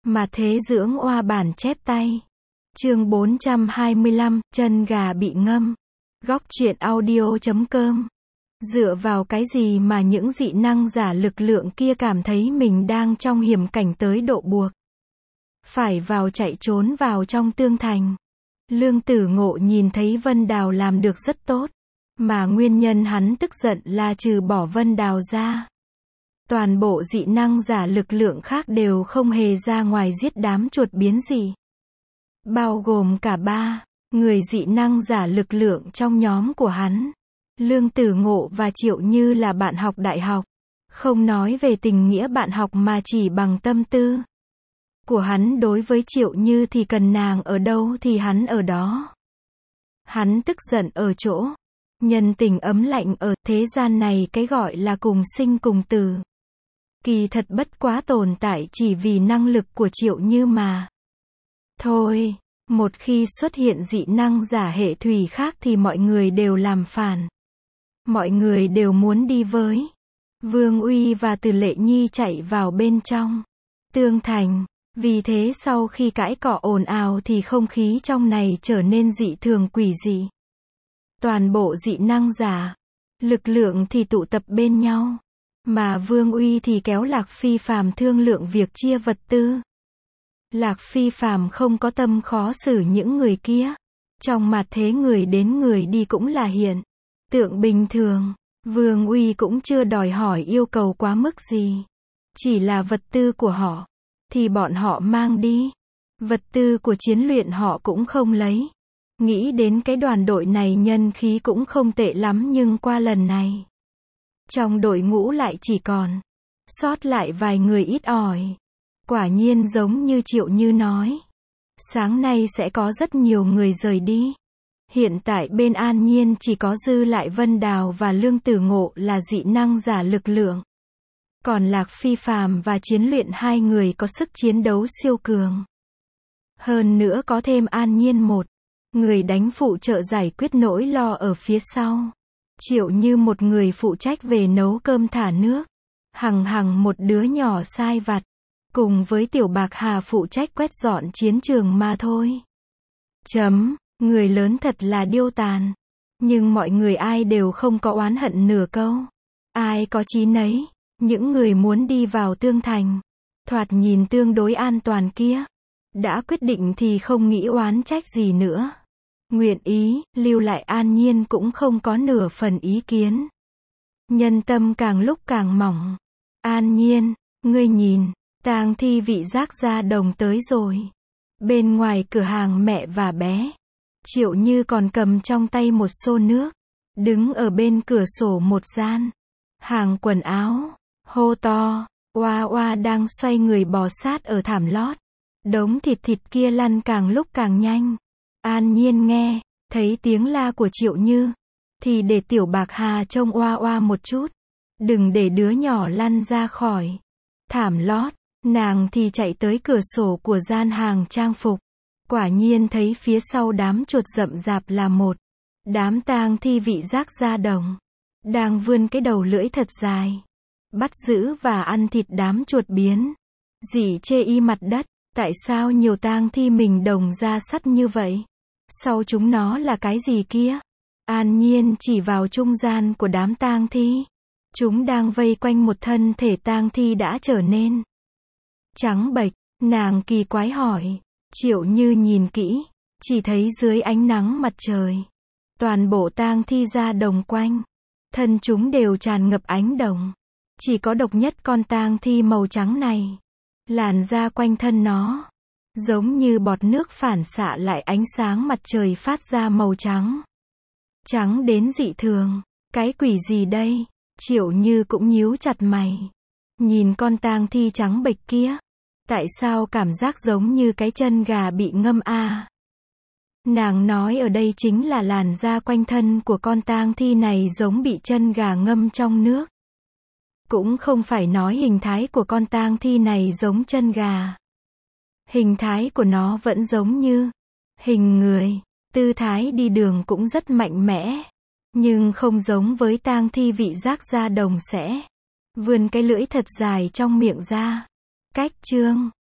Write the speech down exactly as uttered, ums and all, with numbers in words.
Mà thế dưỡng oa bản chép tay. Chương bốn trăm hai mươi lăm, chân gà bị ngâm. Góc truyện audio chấm com. Dựa vào cái gì mà những dị năng giả lực lượng kia cảm thấy mình đang trong hiểm cảnh tới độ buộc phải vào chạy trốn vào trong tương thành. Lương Tử Ngộ nhìn thấy Vân Đào làm được rất tốt, mà nguyên nhân hắn tức giận là trừ bỏ Vân Đào ra, toàn bộ dị năng giả lực lượng khác đều không hề ra ngoài giết đám chuột biến gì. Bao gồm cả ba người dị năng giả lực lượng trong nhóm của hắn. Lương Tử Ngộ và Triệu Như là bạn học đại học. Không nói về tình nghĩa bạn học mà chỉ bằng tâm tư của hắn đối với Triệu Như thì cần nàng ở đâu thì hắn ở đó. Hắn tức giận ở chỗ nhân tình ấm lạnh ở thế gian này, cái gọi là cùng sinh cùng tử kỳ thật bất quá tồn tại chỉ vì năng lực của Triệu Như mà thôi. Một khi xuất hiện dị năng giả hệ thủy khác thì mọi người đều làm phản. Mọi người đều muốn đi với Vương Uy và Từ Lệ Nhi chạy vào bên trong tương thành. Vì thế sau khi cãi cọ ồn ào thì không khí trong này trở nên dị thường quỷ dị. Toàn bộ dị năng giả lực lượng thì tụ tập bên nhau, mà Vương Uy thì kéo Lạc Phi Phàm thương lượng việc chia vật tư. Lạc Phi Phàm không có tâm khó xử những người kia. Trong mặt thế người đến người đi cũng là hiện tượng bình thường. Vương Uy cũng chưa đòi hỏi yêu cầu quá mức gì. Chỉ là vật tư của họ thì bọn họ mang đi. Vật tư của chiến luyện họ cũng không lấy. Nghĩ đến cái đoàn đội này nhân khí cũng không tệ lắm, nhưng qua lần này trong đội ngũ lại chỉ còn sót lại vài người ít ỏi. Quả nhiên giống như Triệu Như nói, sáng nay sẽ có rất nhiều người rời đi. Hiện tại bên An Nhiên chỉ có dư lại Vân Đào và Lương Tử Ngộ là dị năng giả lực lượng. Còn Lạc Phi Phàm và Chiến Luyện hai người có sức chiến đấu siêu cường. Hơn nữa có thêm An Nhiên một người đánh phụ trợ giải quyết nỗi lo ở phía sau. Triệu Như một người phụ trách về nấu cơm thả nước. Hằng Hằng một đứa nhỏ sai vặt. Cùng với Tiểu Bạc Hà phụ trách quét dọn chiến trường mà thôi. Chấm, người lớn thật là điêu tàn. Nhưng mọi người ai đều không có oán hận nửa câu. Ai có chí nấy. Những người muốn đi vào tương thành, thoạt nhìn tương đối an toàn kia, đã quyết định thì không nghĩ oán trách gì nữa. Nguyện ý, lưu lại An Nhiên cũng không có nửa phần ý kiến. Nhân tâm càng lúc càng mỏng. An Nhiên, ngươi nhìn, tang thi vị giác gia đồng tới rồi. Bên ngoài cửa hàng mẹ và bé, Triệu Như còn cầm trong tay một xô nước, đứng ở bên cửa sổ một gian hàng quần áo, hô to. Oa Oa đang xoay người bò sát ở thảm lót. Đống thịt thịt kia lăn càng lúc càng nhanh. An Nhiên nghe thấy tiếng la của Triệu Như thì để Tiểu Bạc Hà trông Oa Oa một chút, đừng để đứa nhỏ lăn ra khỏi thảm lót. Nàng thì chạy tới cửa sổ của gian hàng trang phục. Quả nhiên thấy phía sau đám chuột rậm rạp là một đám tang thi vị giác gia đồng, đang vươn cái đầu lưỡi thật dài, bắt giữ và ăn thịt đám chuột biến. Dì chê y mặt đất, tại sao nhiều tang thi mình đồng da sắt như vậy? Sau chúng nó là cái gì kia? An Nhiên chỉ vào trung gian của đám tang thi. Chúng đang vây quanh một thân thể tang thi đã trở nên trắng bệch. Nàng kỳ quái hỏi. Triệu Như nhìn kỹ, chỉ thấy dưới ánh nắng mặt trời, toàn bộ tang thi da đồng quanh thân chúng đều tràn ngập ánh đồng. Chỉ có độc nhất con tang thi màu trắng này, làn da quanh thân nó giống như bọt nước phản xạ lại ánh sáng mặt trời phát ra màu trắng. Trắng đến dị thường. Cái quỷ gì đây? Triệu Như cũng nhíu chặt mày. Nhìn con tang thi trắng bệch kia, tại sao cảm giác giống như cái chân gà bị ngâm a? À? Nàng nói ở đây chính là làn da quanh thân của con tang thi này giống bị chân gà ngâm trong nước. Cũng không phải nói hình thái của con tang thi này giống chân gà. Hình thái của nó vẫn giống như hình người, tư thái đi đường cũng rất mạnh mẽ, nhưng không giống với tang thi vị giác gia đồng sẽ vươn cái lưỡi thật dài trong miệng ra. Cách chương